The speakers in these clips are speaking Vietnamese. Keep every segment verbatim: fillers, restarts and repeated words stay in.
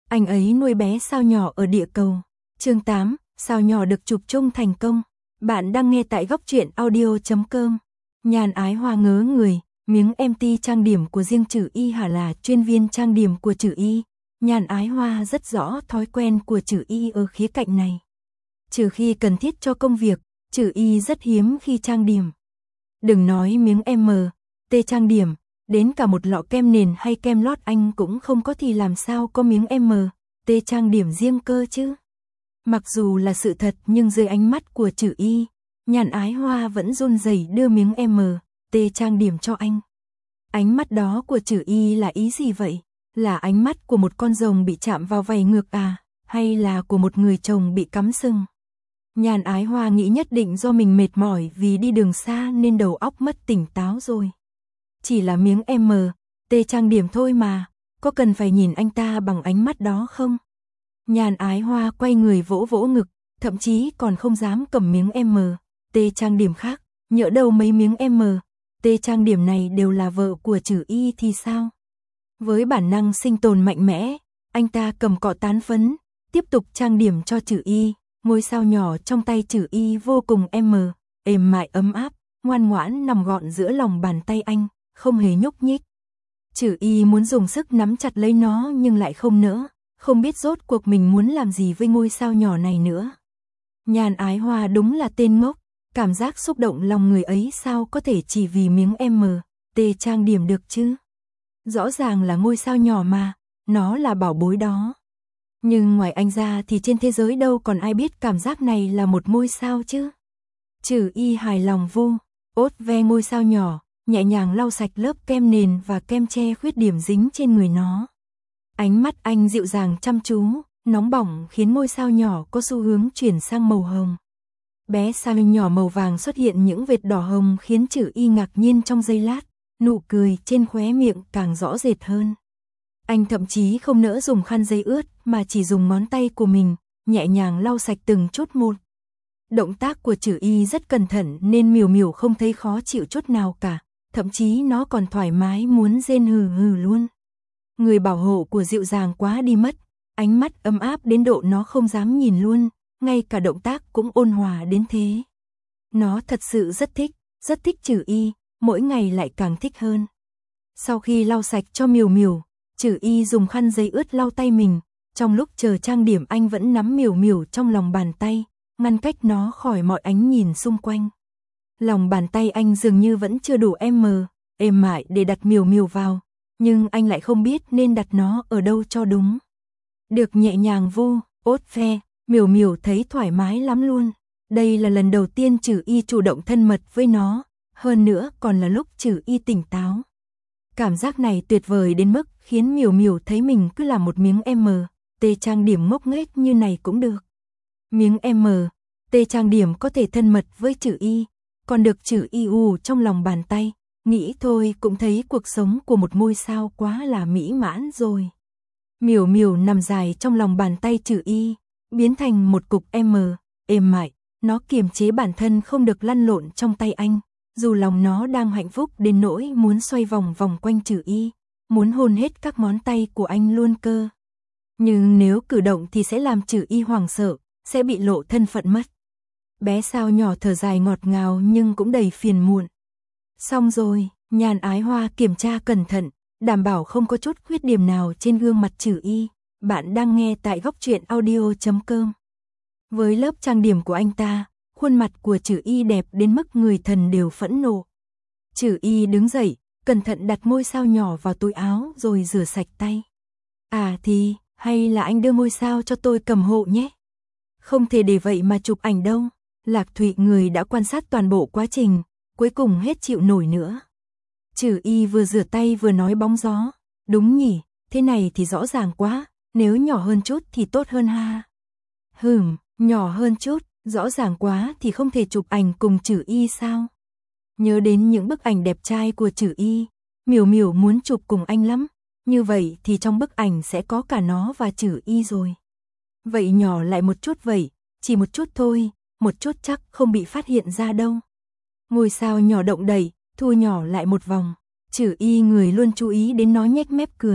Anh ấy nuôi bé sao nhỏ ở địa cầu. Chương tám, sao nhỏ được chụp chung thành công. Bạn đang nghe tại góc truyện audio chấm com. Nhàn Ái Hoa ngớ người, miếng em tê trang điểm của riêng Trử Y hả là chuyên viên trang điểm của Trử Y. Nhàn Ái Hoa rất rõ thói quen của Trử Y ở khía cạnh này. Trừ khi cần thiết cho công việc, Trử Y rất hiếm khi trang điểm. Đừng nói miếng em tê trang điểm, đến cả một lọ kem nền hay kem lót anh cũng không có thì làm sao có miếng em tê trang điểm riêng cơ chứ. Mặc dù là sự thật nhưng dưới ánh mắt của Trử Y, Nhàn Ái Hoa vẫn run rẩy đưa miếng em tê trang điểm cho anh. Ánh mắt đó của Trử Y là ý gì vậy? Là ánh mắt của một con rồng bị chạm vào vảy ngược à? Hay là của một người chồng bị cắm sừng? Nhàn Ái Hoa nghĩ nhất định do mình mệt mỏi vì đi đường xa nên đầu óc mất tỉnh táo rồi. Chỉ là miếng em tê trang điểm thôi mà, có cần phải nhìn anh ta bằng ánh mắt đó không? Nhàn Ái Hoa quay người vỗ vỗ ngực, thậm chí còn không dám cầm miếng em tê trang điểm khác, nhỡ đâu mấy miếng em tê trang điểm này đều là vợ của Trử Y thì sao? Với bản năng sinh tồn mạnh mẽ, anh ta cầm cọ tán phấn, tiếp tục trang điểm cho Trử Y. Ngôi sao nhỏ trong tay Trử Y vô cùng em êm mại ấm áp, ngoan ngoãn nằm gọn giữa lòng bàn tay anh, không hề nhúc nhích. Trử Y muốn dùng sức nắm chặt lấy nó nhưng lại không nỡ, không biết rốt cuộc mình muốn làm gì với ngôi sao nhỏ này nữa. Nhàn Ái Hoa đúng là tên ngốc, cảm giác xúc động lòng người ấy sao có thể chỉ vì miếng em tê trang điểm được chứ. Rõ ràng là ngôi sao nhỏ mà, nó là bảo bối đó. Nhưng ngoài anh ra thì trên thế giới đâu còn ai biết cảm giác này là một ngôi sao chứ. Trử Y hài lòng vu, ốt ve ngôi sao nhỏ, nhẹ nhàng lau sạch lớp kem nền và kem che khuyết điểm dính trên người nó. Ánh mắt anh dịu dàng chăm chú, nóng bỏng khiến ngôi sao nhỏ có xu hướng chuyển sang màu hồng. Bé sao nhỏ màu vàng xuất hiện những vệt đỏ hồng khiến Trử Y ngạc nhiên trong giây lát, nụ cười trên khóe miệng càng rõ rệt hơn. Anh thậm chí không nỡ dùng khăn giấy ướt mà chỉ dùng ngón tay của mình, nhẹ nhàng lau sạch từng chút một. Động tác của Trử Y rất cẩn thận nên Miểu Miểu không thấy khó chịu chút nào cả, thậm chí nó còn thoải mái muốn rên hừ hừ luôn. Người bảo hộ của dịu dàng quá đi mất, ánh mắt ấm áp đến độ nó không dám nhìn luôn, ngay cả động tác cũng ôn hòa đến thế. Nó thật sự rất thích, rất thích Trử Y, mỗi ngày lại càng thích hơn. Sau khi lau sạch cho Miểu Miểu, Trử Y dùng khăn giấy ướt lau tay mình, trong lúc chờ trang điểm anh vẫn nắm Miểu Miểu trong lòng bàn tay, ngăn cách nó khỏi mọi ánh nhìn xung quanh. Lòng bàn tay anh dường như vẫn chưa đủ em êm mại để đặt Miểu Miểu vào, nhưng anh lại không biết nên đặt nó ở đâu cho đúng. Được nhẹ nhàng vu, ốt ve, Miểu Miểu thấy thoải mái lắm luôn. Đây là lần đầu tiên Trử Y chủ động thân mật với nó, hơn nữa còn là lúc Trử Y tỉnh táo. Cảm giác này tuyệt vời đến mức khiến Miểu Miểu thấy mình cứ làm một miếng em tê trang điểm ngốc nghếch như này cũng được. Miếng em tê trang điểm có thể thân mật với Trử Y, còn được Trử Y ù trong lòng bàn tay, nghĩ thôi cũng thấy cuộc sống của một ngôi sao quá là mỹ mãn rồi. Miểu Miểu nằm dài trong lòng bàn tay Trử Y, biến thành một cục em êm mại, nó kiềm chế bản thân không được lăn lộn trong tay anh. Dù lòng nó đang hạnh phúc đến nỗi muốn xoay vòng vòng quanh Trử Y, muốn hôn hết các ngón tay của anh luôn cơ. Nhưng nếu cử động thì sẽ làm Trử Y hoảng sợ, sẽ bị lộ thân phận mất. Bé sao nhỏ thở dài ngọt ngào nhưng cũng đầy phiền muộn. Xong rồi, Nhàn Ái Hoa kiểm tra cẩn thận, đảm bảo không có chút khuyết điểm nào trên gương mặt Trử Y. Bạn đang nghe tại góc truyện audio chấm com. Với lớp trang điểm của anh ta, khuôn mặt của Trử Y đẹp đến mức người thần đều phẫn nộ. Trử Y đứng dậy, cẩn thận đặt ngôi sao nhỏ vào túi áo rồi rửa sạch tay. À thì, hay là anh đưa ngôi sao cho tôi cầm hộ nhé. Không thể để vậy mà chụp ảnh đâu. Lạc Thụy người đã quan sát toàn bộ quá trình, cuối cùng hết chịu nổi nữa. Trử Y vừa rửa tay vừa nói bóng gió. Đúng nhỉ, thế này thì rõ ràng quá, nếu nhỏ hơn chút thì tốt hơn ha. Hừm, nhỏ hơn chút. Rõ ràng quá thì không thể chụp ảnh cùng Trử Y sao? Nhớ đến những bức ảnh đẹp trai của Trử Y, Miểu Miểu muốn chụp cùng anh lắm, như vậy thì trong bức ảnh sẽ có cả nó và Trử Y rồi. Vậy nhỏ lại một chút vậy, chỉ một chút thôi, một chút chắc không bị phát hiện ra đâu. Ngôi sao nhỏ động đậy, thu nhỏ lại một vòng, Trử Y người luôn chú ý đến nó nhếch mép cười,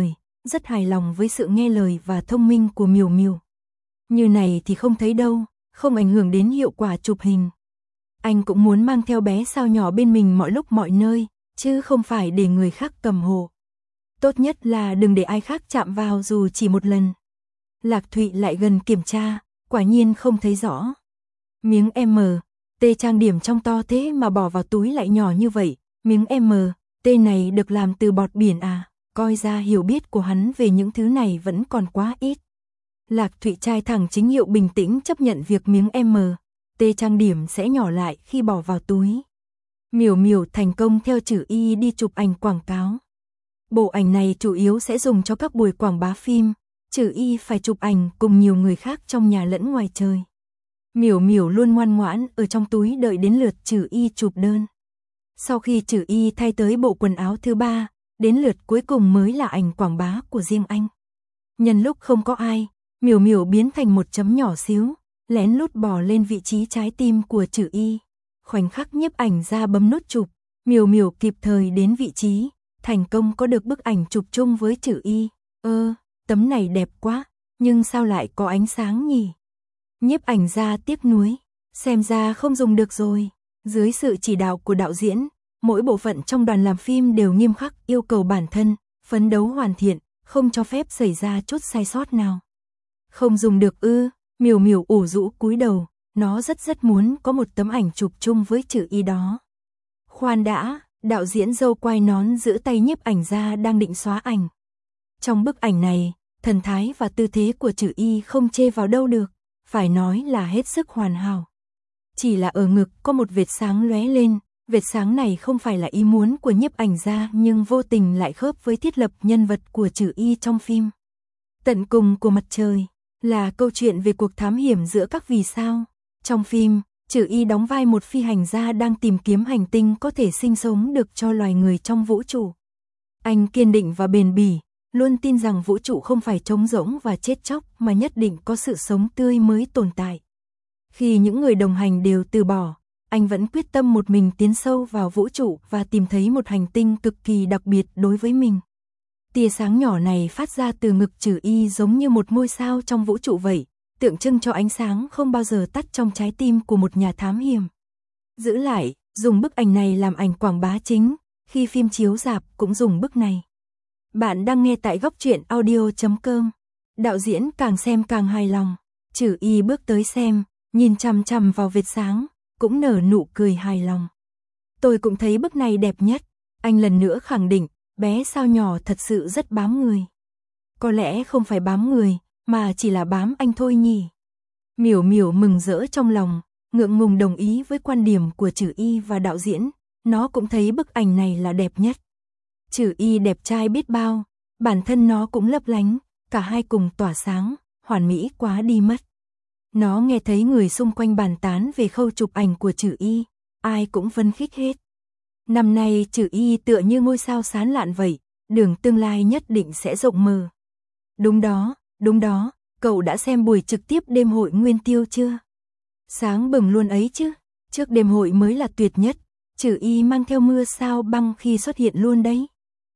rất hài lòng với sự nghe lời và thông minh của Miểu Miểu. Như này thì không thấy đâu, không ảnh hưởng đến hiệu quả chụp hình. Anh cũng muốn mang theo bé sao nhỏ bên mình mọi lúc mọi nơi, chứ không phải để người khác cầm hộ. Tốt nhất là đừng để ai khác chạm vào dù chỉ một lần. Lạc Thụy lại gần kiểm tra, quả nhiên không thấy rõ. Miếng M, T trang điểm trong to thế mà bỏ vào túi lại nhỏ như vậy, miếng M, T này được làm từ bọt biển à, coi ra hiểu biết của hắn về những thứ này vẫn còn quá ít. Lạc Thụy trai thẳng chính hiệu bình tĩnh chấp nhận việc miếng M, T trang điểm sẽ nhỏ lại khi bỏ vào túi. Miểu Miểu thành công theo Trử Y đi chụp ảnh quảng cáo. Bộ ảnh này chủ yếu sẽ dùng cho các buổi quảng bá phim, Trử Y phải chụp ảnh cùng nhiều người khác trong nhà lẫn ngoài trời. Miểu Miểu luôn ngoan ngoãn ở trong túi đợi đến lượt Trử Y chụp đơn. Sau khi Trử Y thay tới bộ quần áo thứ ba, đến lượt cuối cùng mới là ảnh quảng bá của riêng anh. Nhân lúc không có ai, Miểu Miểu biến thành một chấm nhỏ xíu, lén lút bò lên vị trí trái tim của Trử Y. Khoảnh khắc nhiếp ảnh ra bấm nút chụp, Miểu Miểu kịp thời đến vị trí, thành công có được bức ảnh chụp chung với Trử Y. Ơ, tấm này đẹp quá, nhưng sao lại có ánh sáng nhỉ? Nhiếp ảnh ra tiếc nuối, xem ra không dùng được rồi. Dưới sự chỉ đạo của đạo diễn, mỗi bộ phận trong đoàn làm phim đều nghiêm khắc yêu cầu bản thân, phấn đấu hoàn thiện, không cho phép xảy ra chút sai sót nào. Không dùng được ư? Miểu Miểu ủ rũ cúi đầu, nó rất rất muốn có một tấm ảnh chụp chung với Trử Y đó. Khoan đã, đạo diễn râu quai nón giữ tay nhiếp ảnh ra đang định xóa ảnh. Trong bức ảnh này, thần thái và tư thế của Trử Y không chê vào đâu được, phải nói là hết sức hoàn hảo. Chỉ là ở ngực có một vệt sáng lóe lên, vệt sáng này không phải là ý muốn của nhiếp ảnh ra nhưng vô tình lại khớp với thiết lập nhân vật của Trử Y trong phim. Tận cùng của mặt trời là câu chuyện về cuộc thám hiểm giữa các vì sao. Trong phim, Trử Y đóng vai một phi hành gia đang tìm kiếm hành tinh có thể sinh sống được cho loài người trong vũ trụ. Anh kiên định và bền bỉ, luôn tin rằng vũ trụ không phải trống rỗng và chết chóc mà nhất định có sự sống tươi mới tồn tại. Khi những người đồng hành đều từ bỏ, anh vẫn quyết tâm một mình tiến sâu vào vũ trụ và tìm thấy một hành tinh cực kỳ đặc biệt đối với mình. Tia sáng nhỏ này phát ra từ ngực Trử Y giống như một ngôi sao trong vũ trụ vậy, tượng trưng cho ánh sáng không bao giờ tắt trong trái tim của một nhà thám hiểm. Giữ lại, dùng bức ảnh này làm ảnh quảng bá chính, khi phim chiếu rạp cũng dùng bức này. Bạn đang nghe tại góc truyện audio chấm com. Đạo diễn càng xem càng hài lòng. Trử Y bước tới xem, nhìn chằm chằm vào vệt sáng, cũng nở nụ cười hài lòng. Tôi cũng thấy bức này đẹp nhất. Anh lần nữa khẳng định, bé sao nhỏ thật sự rất bám người. Có lẽ không phải bám người, mà chỉ là bám anh thôi nhỉ. Miểu Miểu mừng rỡ trong lòng, ngượng ngùng đồng ý với quan điểm của Trử Y và đạo diễn. Nó cũng thấy bức ảnh này là đẹp nhất. Trử Y đẹp trai biết bao, bản thân nó cũng lấp lánh, cả hai cùng tỏa sáng, hoàn mỹ quá đi mất. Nó nghe thấy người xung quanh bàn tán về khâu chụp ảnh của Trử Y, ai cũng phấn khích hết. Năm nay Trử Y tựa như ngôi sao sáng lạn vậy, đường tương lai nhất định sẽ rộng mở. Đúng đó, đúng đó, cậu đã xem buổi trực tiếp đêm hội Nguyên Tiêu chưa? Sáng bừng luôn ấy chứ, trước đêm hội mới là tuyệt nhất, Trử Y mang theo mưa sao băng khi xuất hiện luôn đấy.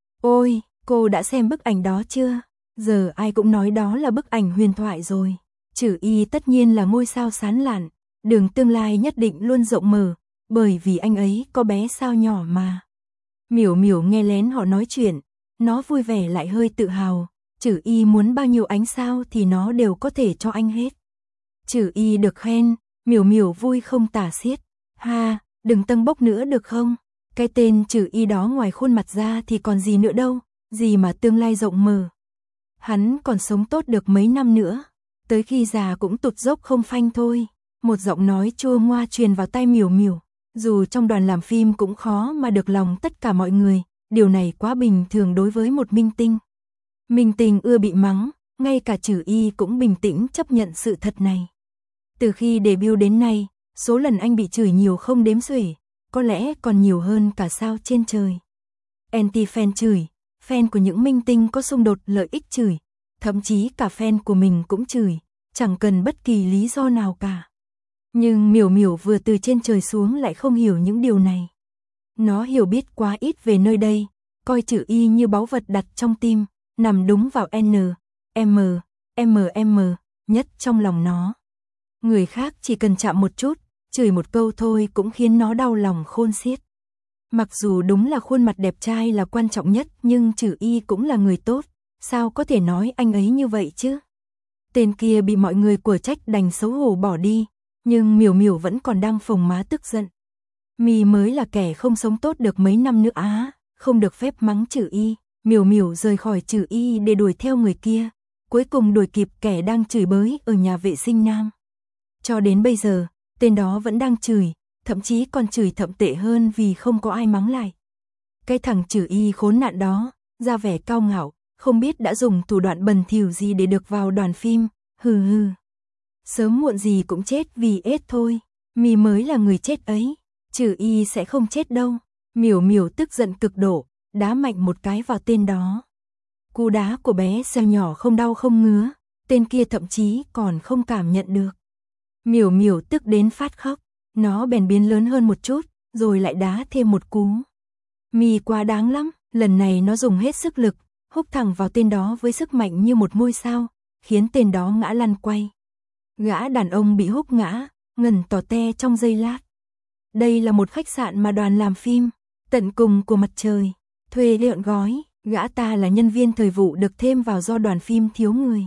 Ôi, cô đã xem bức ảnh đó chưa? Giờ ai cũng nói đó là bức ảnh huyền thoại rồi. Trử Y tất nhiên là ngôi sao sáng lạn, đường tương lai nhất định luôn rộng mở, bởi vì anh ấy có bé sao nhỏ mà. Miểu Miểu nghe lén họ nói chuyện, nó vui vẻ lại hơi tự hào, Trử Y muốn bao nhiêu ánh sao thì nó đều có thể cho anh hết. Trử Y được khen, Miểu Miểu vui không tả xiết. Ha, đừng tâng bốc nữa được không? Cái tên Trử Y đó ngoài khuôn mặt ra thì còn gì nữa đâu, gì mà tương lai rộng mở. Hắn còn sống tốt được mấy năm nữa, tới khi già cũng tụt dốc không phanh thôi. Một giọng nói chua ngoa truyền vào tai Miểu Miểu. Dù trong đoàn làm phim cũng khó mà được lòng tất cả mọi người, điều này quá bình thường đối với một minh tinh. Minh tinh ưa bị mắng, ngay cả Trử Y cũng bình tĩnh chấp nhận sự thật này. Từ khi debut đến nay, số lần anh bị chửi nhiều không đếm xuể, có lẽ còn nhiều hơn cả sao trên trời. Anti-fan chửi, fan của những minh tinh có xung đột lợi ích chửi, thậm chí cả fan của mình cũng chửi, chẳng cần bất kỳ lý do nào cả. Nhưng Miểu Miểu vừa từ trên trời xuống lại không hiểu những điều này. Nó hiểu biết quá ít về nơi đây, coi Trử Y như báu vật đặt trong tim, nằm đúng vào N, M, M M nhất trong lòng nó. Người khác chỉ cần chạm một chút, chửi một câu thôi cũng khiến nó đau lòng khôn xiết. Mặc dù đúng là khuôn mặt đẹp trai là quan trọng nhất, nhưng Trử Y cũng là người tốt, sao có thể nói anh ấy như vậy chứ? Tên kia bị mọi người của trách đành xấu hổ bỏ đi, nhưng Miểu Miểu vẫn còn đang phồng má tức giận. Mi mới là kẻ không sống tốt được mấy năm nữa á, không được phép mắng Trử Y. Miểu Miểu rời khỏi Trử Y để đuổi theo người kia, cuối cùng đuổi kịp kẻ đang chửi bới ở nhà vệ sinh nam. Cho đến bây giờ, tên đó vẫn đang chửi, thậm chí còn chửi thậm tệ hơn vì không có ai mắng lại. Cái thằng Trử Y khốn nạn đó, ra vẻ cao ngạo, không biết đã dùng thủ đoạn bẩn thỉu gì để được vào đoàn phim, hừ hừ. Sớm muộn gì cũng chết vì ết thôi, Mi mới là người chết ấy, Trử Y sẽ không chết đâu. Miểu Miểu tức giận cực độ, đá mạnh một cái vào tên đó. Cú đá của bé Xeo nhỏ không đau không ngứa, tên kia thậm chí còn không cảm nhận được. Miểu Miểu tức đến phát khóc, nó bèn biến lớn hơn một chút, rồi lại đá thêm một cú. Mi quá đáng lắm, lần này nó dùng hết sức lực, húc thẳng vào tên đó với sức mạnh như một ngôi sao, khiến tên đó ngã lăn quay. Gã đàn ông bị húc ngã, ngẩn tò te trong giây lát. Đây là một khách sạn mà đoàn làm phim, tận cùng của mặt trời, thuê lượn gói, gã ta là nhân viên thời vụ được thêm vào do đoàn phim thiếu người.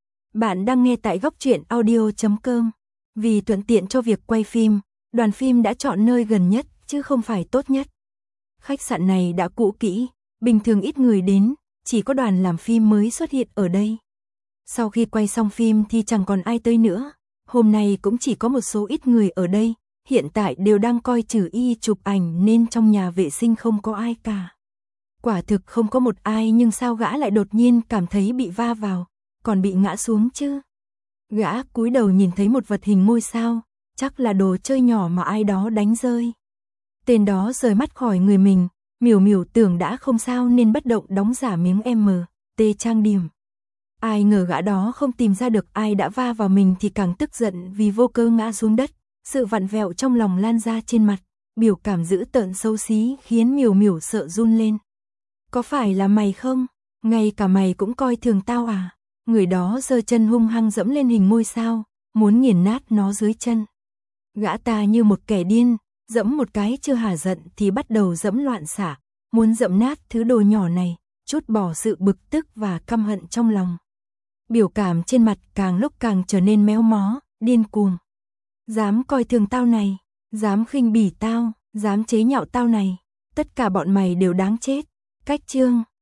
Bạn đang nghe tại góc truyện audio chấm com. Vì thuận tiện cho việc quay phim, đoàn phim đã chọn nơi gần nhất, chứ không phải tốt nhất. Khách sạn này đã cũ kỹ, bình thường ít người đến, chỉ có đoàn làm phim mới xuất hiện ở đây. Sau khi quay xong phim thì chẳng còn ai tới nữa, hôm nay cũng chỉ có một số ít người ở đây, hiện tại đều đang coi Trử Y chụp ảnh nên trong nhà vệ sinh không có ai cả. Quả thực không có một ai, nhưng sao gã lại đột nhiên cảm thấy bị va vào, còn bị ngã xuống chứ? Gã cúi đầu nhìn thấy một vật hình ngôi sao, chắc là đồ chơi nhỏ mà ai đó đánh rơi. Tên đó rời mắt khỏi người mình, Miểu Miểu tưởng đã không sao nên bất động đóng giả miếng M, T trang điểm. Ai ngờ gã đó không tìm ra được ai đã va vào mình thì càng tức giận vì vô cơ ngã xuống đất, sự vặn vẹo trong lòng lan ra trên mặt, biểu cảm dữ tợn xấu xí khiến Miểu Miểu sợ run lên. Có phải là mày không? Ngay cả mày cũng coi thường tao à? Người đó giơ chân hung hăng dẫm lên hình ngôi sao, muốn nghiền nát nó dưới chân. Gã ta như một kẻ điên, dẫm một cái chưa hả giận thì bắt đầu dẫm loạn xạ, muốn dẫm nát thứ đồ nhỏ này, trút bỏ sự bực tức và căm hận trong lòng. Biểu cảm trên mặt càng lúc càng trở nên méo mó, điên cuồng. Dám coi thường tao này, dám khinh bỉ tao, dám chế nhạo tao này, tất cả bọn mày đều đáng chết. Cách chương